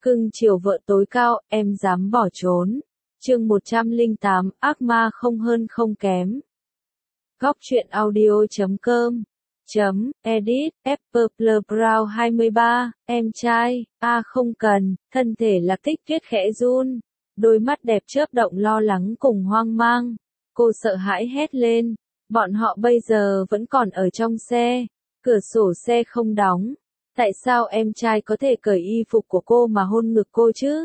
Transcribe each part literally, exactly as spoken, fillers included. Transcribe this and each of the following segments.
Cưng chiều vợ tối cao, em dám bỏ trốn. Chương một trăm lẻ tám, ác ma không hơn không kém. Góc truyện audio chấm com chấm edit Apple Brown hai mươi ba, em trai, a à không cần, thân thể Lạc Tích Tuyết khẽ run, đôi mắt đẹp chớp động lo lắng cùng hoang mang. Cô sợ hãi hét lên, bọn họ bây giờ vẫn còn ở trong xe, cửa sổ xe không đóng. Tại sao em trai có thể cởi y phục của cô mà hôn ngực cô chứ?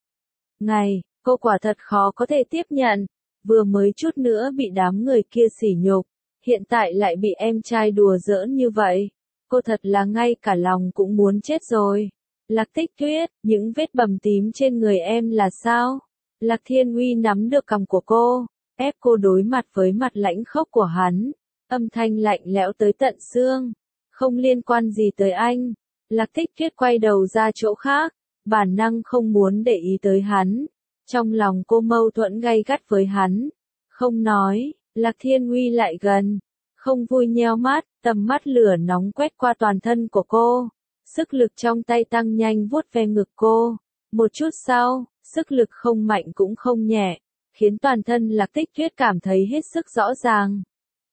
Ngày, cô quả thật khó có thể tiếp nhận, vừa mới chút nữa bị đám người kia sỉ nhục, hiện tại lại bị em trai đùa giỡn như vậy. Cô thật là ngay cả lòng cũng muốn chết rồi. Lạc Tích Tuyết, những vết bầm tím trên người em là sao? Lạc Thiên Uy nắm được cằm của cô, ép cô đối mặt với mặt lãnh khốc của hắn, âm thanh lạnh lẽo tới tận xương. Không liên quan gì tới anh. Lạc Tích Tuyết quay đầu ra chỗ khác, bản năng không muốn để ý tới hắn. Trong lòng cô mâu thuẫn gay gắt với hắn. Không nói, Lạc Thiên Uy lại gần, không vui nheo mắt, tầm mắt lửa nóng quét qua toàn thân của cô. Sức lực trong tay tăng nhanh vuốt ve ngực cô. Một chút sau, sức lực không mạnh cũng không nhẹ, khiến toàn thân Lạc Tích Tuyết cảm thấy hết sức rõ ràng.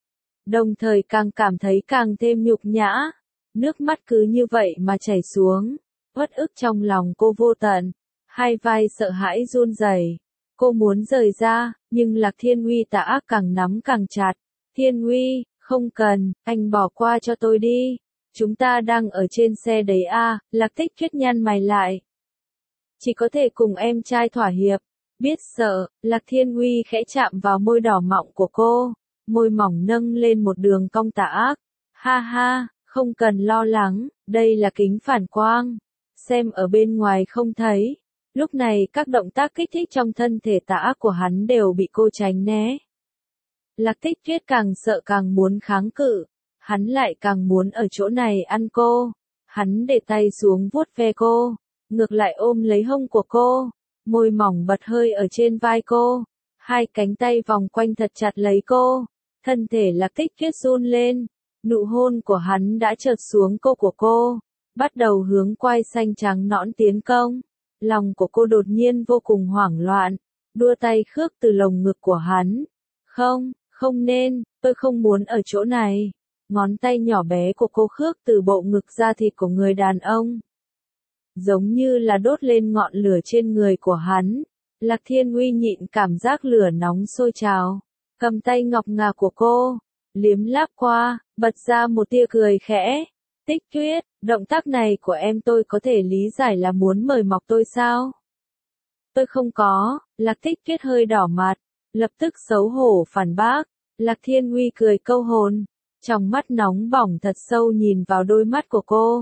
Đồng thời càng cảm thấy càng thêm nhục nhã. Nước mắt cứ như vậy mà chảy xuống, uất ức trong lòng cô vô tận, hai vai sợ hãi run rẩy. Cô muốn rời ra, nhưng Lạc Thiên Uy tà ác càng nắm càng chặt. Thiên Uy, không cần, anh bỏ qua cho tôi đi. Chúng ta đang ở trên xe đấy à, Lạc Tích Tuyết nhăn mày lại. Chỉ có thể cùng em trai thỏa hiệp. Biết sợ, Lạc Thiên Uy khẽ chạm vào môi đỏ mọng của cô, môi mỏng nâng lên một đường cong tà ác. Ha ha. Không cần lo lắng, đây là kính phản quang. Xem ở bên ngoài không thấy. Lúc này các động tác kích thích trong thân thể tà ác của hắn đều bị cô tránh né. Lạc Tích Tuyết càng sợ càng muốn kháng cự. Hắn lại càng muốn ở chỗ này ăn cô. Hắn để tay xuống vuốt ve cô, ngược lại ôm lấy hông của cô. Môi mỏng bật hơi ở trên vai cô. Hai cánh tay vòng quanh thật chặt lấy cô. Thân thể Lạc Tích Tuyết run lên. Nụ hôn của hắn đã chợt xuống cô của cô, bắt đầu hướng quai xanh trắng nõn tiến công. Lòng của cô đột nhiên vô cùng hoảng loạn, đua tay khước từ lồng ngực của hắn. Không, không nên, tôi không muốn ở chỗ này. Ngón tay nhỏ bé của cô khước từ bộ ngực da thịt của người đàn ông. Giống như là đốt lên ngọn lửa trên người của hắn. Lạc Thiên Uy nhịn cảm giác lửa nóng sôi trào, cầm tay ngọc ngà của cô, liếm láp qua, bật ra một tia cười khẽ. Tích Tuyết, động tác này của em tôi có thể lý giải là muốn mời mọc tôi sao? Tôi không có. Lạc Tích Tuyết hơi đỏ mặt, lập tức xấu hổ phản bác. Lạc Thiên Uy cười câu hồn, trong mắt nóng bỏng thật sâu nhìn vào đôi mắt của cô.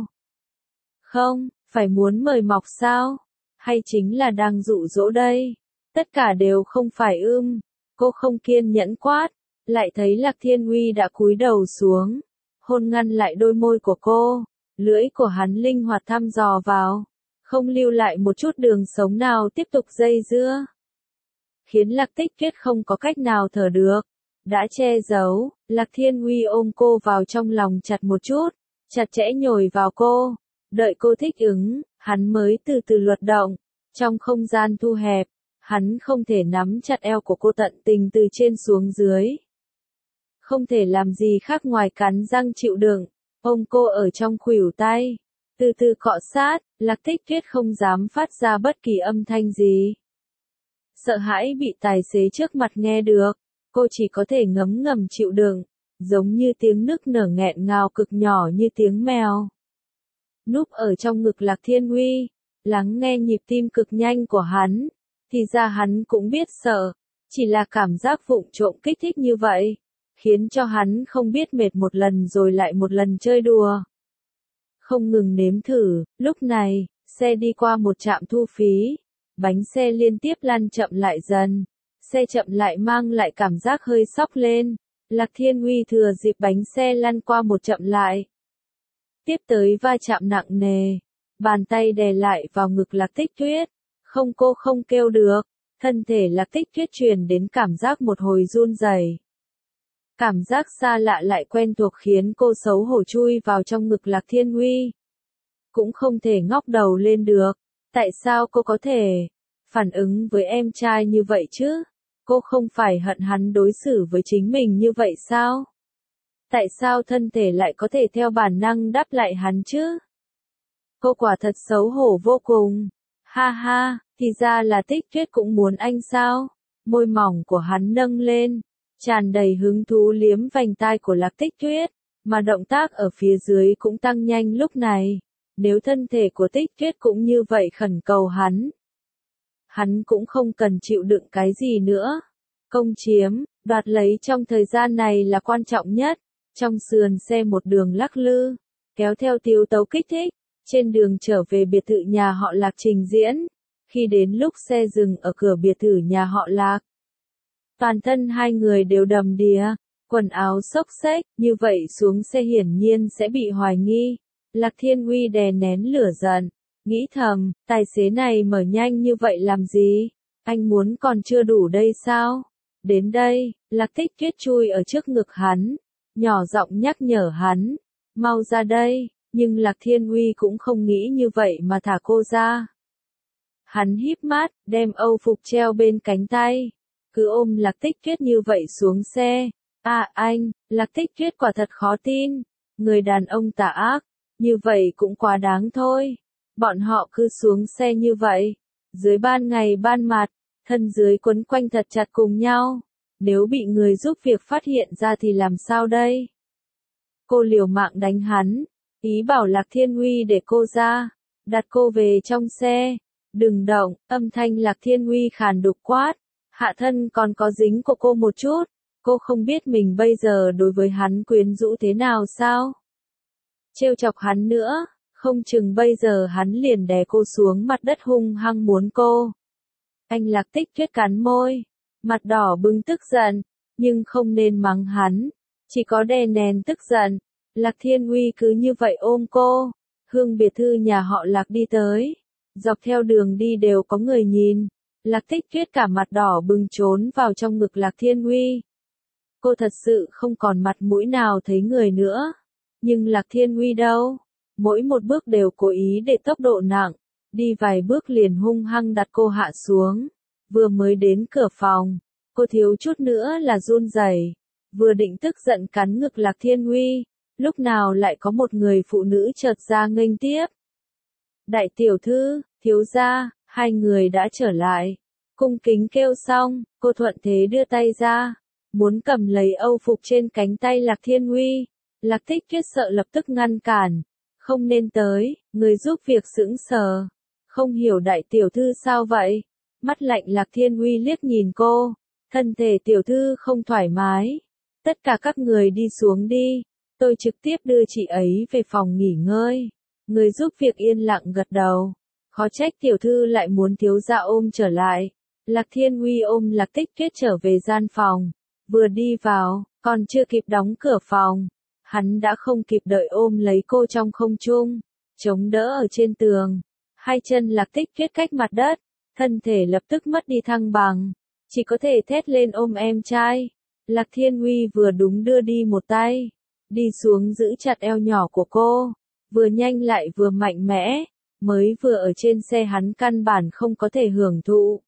Không, phải muốn mời mọc sao? Hay chính là đang dụ dỗ đây? Tất cả đều không phải ưm. Cô không kiên nhẫn quát. Lại thấy Lạc Thiên Uy đã cúi đầu xuống, hôn ngăn lại đôi môi của cô, lưỡi của hắn linh hoạt thăm dò vào, không lưu lại một chút đường sống nào tiếp tục dây dưa. Khiến Lạc Tích Tuyết không có cách nào thở được, đã che giấu, Lạc Thiên Uy ôm cô vào trong lòng chặt một chút, chặt chẽ nhồi vào cô, đợi cô thích ứng, hắn mới từ từ luật động, trong không gian thu hẹp, hắn không thể nắm chặt eo của cô tận tình từ trên xuống dưới. Không thể làm gì khác ngoài cắn răng chịu đựng, ôm cô ở trong khuỷu tay, từ từ cọ sát. Lạc Tích Tuyết không dám phát ra bất kỳ âm thanh gì. Sợ hãi bị tài xế trước mặt nghe được, cô chỉ có thể ngấm ngầm chịu đựng, giống như tiếng nức nở nghẹn ngào cực nhỏ như tiếng mèo. Núp ở trong ngực Lạc Thiên Uy, lắng nghe nhịp tim cực nhanh của hắn, thì ra hắn cũng biết sợ, chỉ là cảm giác vụng trộm kích thích như vậy, khiến cho hắn không biết mệt một lần rồi lại một lần chơi đùa. Không ngừng nếm thử, lúc này, xe đi qua một trạm thu phí, bánh xe liên tiếp lăn chậm lại dần, xe chậm lại mang lại cảm giác hơi sóc lên, Lạc Thiên Uy thừa dịp bánh xe lăn qua một chậm lại. Tiếp tới va chạm nặng nề, bàn tay đè lại vào ngực Lạc Tích Tuyết, không cô không kêu được, thân thể Lạc Tích Tuyết truyền đến cảm giác một hồi run rẩy. Cảm giác xa lạ lại quen thuộc khiến cô xấu hổ chui vào trong ngực Lạc Thiên Uy. Cũng không thể ngóc đầu lên được, Tại sao cô có thể phản ứng với em trai như vậy chứ? Cô không phải hận hắn đối xử với chính mình như vậy sao? Tại sao thân thể lại có thể theo bản năng đáp lại hắn chứ? Cô quả thật xấu hổ vô cùng. Ha ha, thì ra là Tích Tuyết cũng muốn anh sao? Môi mỏng của hắn nâng lên, tràn đầy hứng thú liếm vành tai của Lạc Tích Tuyết, mà động tác ở phía dưới cũng tăng nhanh lúc này. Nếu thân thể của Tích Tuyết cũng như vậy khẩn cầu hắn, hắn cũng không cần chịu đựng cái gì nữa. Công chiếm, đoạt lấy trong thời gian này là quan trọng nhất. Trong sườn xe một đường lắc lư, kéo theo tiếu tấu kích thích, trên đường trở về biệt thự nhà họ Lạc trình diễn. Khi đến lúc xe dừng ở cửa biệt thự nhà họ Lạc, toàn thân hai người đều đầm đìa, quần áo xốc xếch, như vậy xuống xe hiển nhiên sẽ bị hoài nghi. Lạc Thiên Uy đè nén lửa giận, nghĩ thầm, tài xế này mở nhanh như vậy làm gì? Anh muốn còn chưa đủ đây sao? Đến đây, Lạc Tích Tuyết chui ở trước ngực hắn, nhỏ giọng nhắc nhở hắn, mau ra đây, nhưng Lạc Thiên Uy cũng không nghĩ như vậy mà thả cô ra. Hắn híp mắt, đem âu phục treo bên cánh tay, cứ ôm Lạc Tích Tuyết như vậy xuống xe. À anh, Lạc Tích Tuyết quả thật khó tin, người đàn ông tà ác, như vậy cũng quá đáng thôi. Bọn họ cứ xuống xe như vậy, dưới ban ngày ban mặt, thân dưới quấn quanh thật chặt cùng nhau. Nếu bị người giúp việc phát hiện ra thì làm sao đây? Cô liều mạng đánh hắn, ý bảo Lạc Thiên Uy để cô ra, đặt cô về trong xe. Đừng động, âm thanh Lạc Thiên Uy khàn đục quát, hạ thân còn có dính của cô một chút, cô không biết mình bây giờ đối với hắn quyến rũ thế nào sao? Trêu chọc hắn nữa, không chừng bây giờ hắn liền đè cô xuống mặt đất hung hăng muốn cô. Anh Lạc Tích Tuyết cắn môi, mặt đỏ bừng tức giận, nhưng không nên mắng hắn, chỉ có đè nén tức giận. Lạc Thiên Uy cứ như vậy ôm cô, hướng biệt thự nhà họ Lạc đi tới. Dọc theo đường đi đều có người nhìn, Lạc Tích Tuyết cả mặt đỏ bừng trốn vào trong ngực Lạc Thiên Uy. Cô thật sự không còn mặt mũi nào thấy người nữa. Nhưng Lạc Thiên Uy đâu? Mỗi một bước đều cố ý để tốc độ nặng, đi vài bước liền hung hăng đặt cô hạ xuống. Vừa mới đến cửa phòng, cô thiếu chút nữa là run rẩy, vừa định tức giận cắn ngực Lạc Thiên Uy, lúc nào lại có một người phụ nữ chợt ra nghênh tiếp. Đại tiểu thư, thiếu gia, hai người đã trở lại. Cung kính kêu xong, cô thuận thế đưa tay ra, muốn cầm lấy âu phục trên cánh tay Lạc Thiên Uy. Lạc Tích Tuyết sợ lập tức ngăn cản, không nên tới. Người giúp việc sững sờ, không hiểu đại tiểu thư sao vậy. Mắt lạnh Lạc Thiên Uy liếc nhìn cô, thân thể tiểu thư không thoải mái. Tất cả các người đi xuống đi, tôi trực tiếp đưa chị ấy về phòng nghỉ ngơi. Người giúp việc yên lặng gật đầu, khó trách tiểu thư lại muốn thiếu gia ôm trở lại. Lạc Thiên Uy ôm Lạc Tích Tuyết trở về gian phòng, vừa đi vào, còn chưa kịp đóng cửa phòng, hắn đã không kịp đợi ôm lấy cô trong không trung, chống đỡ ở trên tường. Hai chân Lạc Tích Tuyết cách mặt đất, thân thể lập tức mất đi thăng bằng, chỉ có thể thét lên ôm em trai. Lạc Thiên Uy vừa đúng đưa đi một tay, đi xuống giữ chặt eo nhỏ của cô, vừa nhanh lại vừa mạnh mẽ, mới vừa ở trên xe hắn căn bản không có thể hưởng thụ.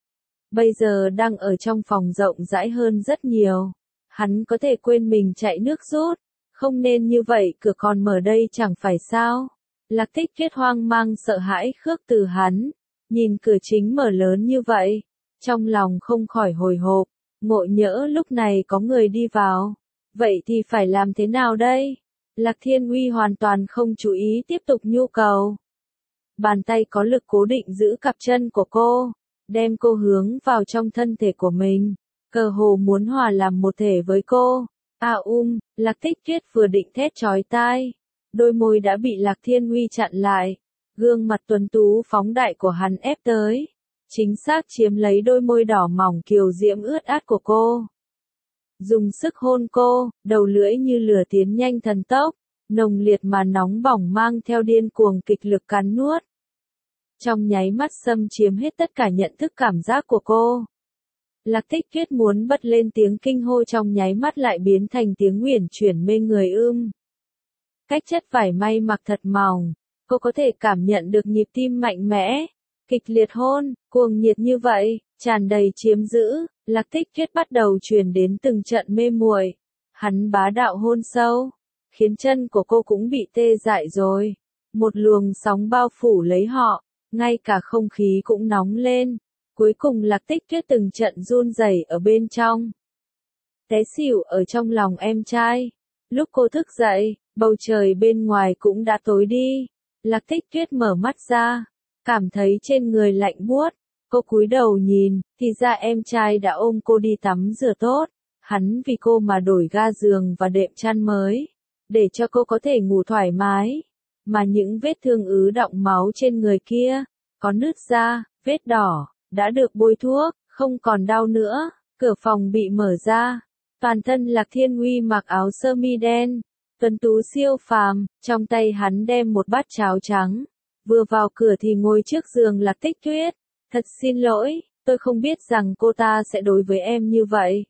Bây giờ đang ở trong phòng rộng rãi hơn rất nhiều, hắn có thể quên mình chạy nước rút, không nên như vậy, cửa còn mở đây chẳng phải sao. Lạc Tích Tuyết hoang mang sợ hãi khước từ hắn, nhìn cửa chính mở lớn như vậy, trong lòng không khỏi hồi hộp, ngộ nhỡ lúc này có người đi vào, vậy thì phải làm thế nào đây? Lạc Thiên Uy hoàn toàn không chú ý tiếp tục nhu cầu. Bàn tay có lực cố định giữ cặp chân của cô, đem cô hướng vào trong thân thể của mình, cơ hồ muốn hòa làm một thể với cô. À um, Lạc Tích Tuyết vừa định thét chói tai, đôi môi đã bị Lạc Thiên Uy chặn lại, gương mặt tuấn tú phóng đại của hắn ép tới, chính xác chiếm lấy đôi môi đỏ mỏng kiều diễm ướt át của cô. Dùng sức hôn cô, đầu lưỡi như lửa tiến nhanh thần tốc, nồng liệt mà nóng bỏng mang theo điên cuồng kịch lực cắn nuốt. Trong nháy mắt xâm chiếm hết tất cả nhận thức cảm giác của cô. Lạc Tích Tuyết muốn bật lên tiếng kinh hô, trong nháy mắt lại biến thành tiếng uyển chuyển mê người ưm. Cách chất vải may mặc thật mỏng, cô có thể cảm nhận được nhịp tim mạnh mẽ, Kịch liệt hôn, cuồng nhiệt như vậy, tràn đầy chiếm giữ, Lạc Tích Tuyết bắt đầu truyền đến từng trận mê muội. Hắn bá đạo hôn sâu, khiến chân của cô cũng bị tê dại rồi. Một luồng sóng bao phủ lấy họ, ngay cả không khí cũng nóng lên. Cuối cùng Lạc Tích Tuyết từng trận run rẩy ở bên trong. Té xỉu ở trong lòng em trai. Lúc cô thức dậy, bầu trời bên ngoài cũng đã tối đi. Lạc Tích Tuyết mở mắt ra, cảm thấy trên người lạnh buốt. Cô cúi đầu nhìn, thì ra em trai đã ôm cô đi tắm rửa tốt. Hắn vì cô mà đổi ga giường và đệm chăn mới, để cho cô có thể ngủ thoải mái. Mà những vết thương ứ đọng máu trên người kia, có nứt da, vết đỏ, đã được bôi thuốc, không còn đau nữa. Cửa phòng bị mở ra, toàn thân Lạc Thiên Uy mặc áo sơ mi đen, tuấn tú siêu phàm, trong tay hắn đem một bát cháo trắng. Vừa vào cửa thì ngồi trước giường Lạc Tích Tuyết. Thật xin lỗi, tôi không biết rằng cô ta sẽ đối với em như vậy.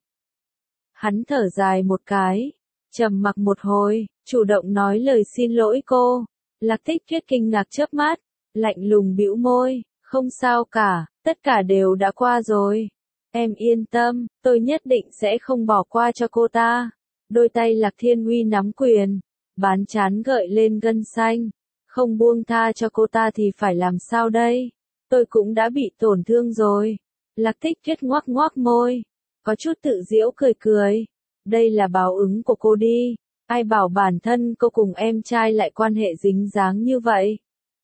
Hắn thở dài một cái, trầm mặc một hồi, chủ động nói lời xin lỗi cô. Lạc Tích Tuyết kinh ngạc chớp mắt, lạnh lùng bĩu môi, không sao cả, tất cả đều đã qua rồi. Em yên tâm, tôi nhất định sẽ không bỏ qua cho cô ta. Đôi tay Lạc Thiên Uy nắm quyền, bán trán gợi lên gân xanh. Không buông tha cho cô ta thì phải làm sao đây? Tôi cũng đã bị tổn thương rồi. Lạc Tích Tuyết ngoác ngoác môi, có chút tự giễu cười cười. Đây là báo ứng của cô đi. Ai bảo bản thân cô cùng em trai lại quan hệ dính dáng như vậy?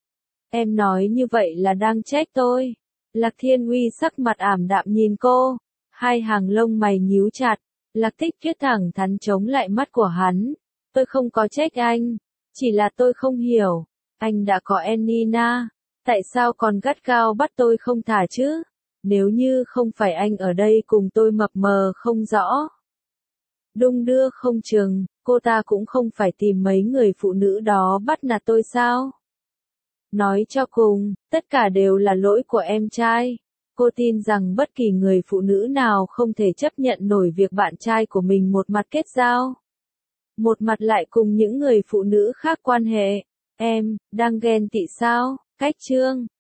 Em nói như vậy là đang trách tôi. Lạc Thiên Uy sắc mặt ảm đạm nhìn cô, hai hàng lông mày nhíu chặt. Lạc Tích Tuyết thẳng thắn chống lại mắt của hắn. Tôi không có trách anh, chỉ là tôi không hiểu, anh đã có Enina, tại sao còn gắt gao bắt tôi không thả chứ? Nếu như không phải anh ở đây cùng tôi mập mờ không rõ, đung đưa không chừng, cô ta cũng không phải tìm mấy người phụ nữ đó bắt nạt tôi sao? Nói cho cùng, tất cả đều là lỗi của em trai. Cô tin rằng bất kỳ người phụ nữ nào không thể chấp nhận nổi việc bạn trai của mình một mặt kết giao, một mặt lại cùng những người phụ nữ khác quan hệ. Em, đang ghen tị sao? Cách chương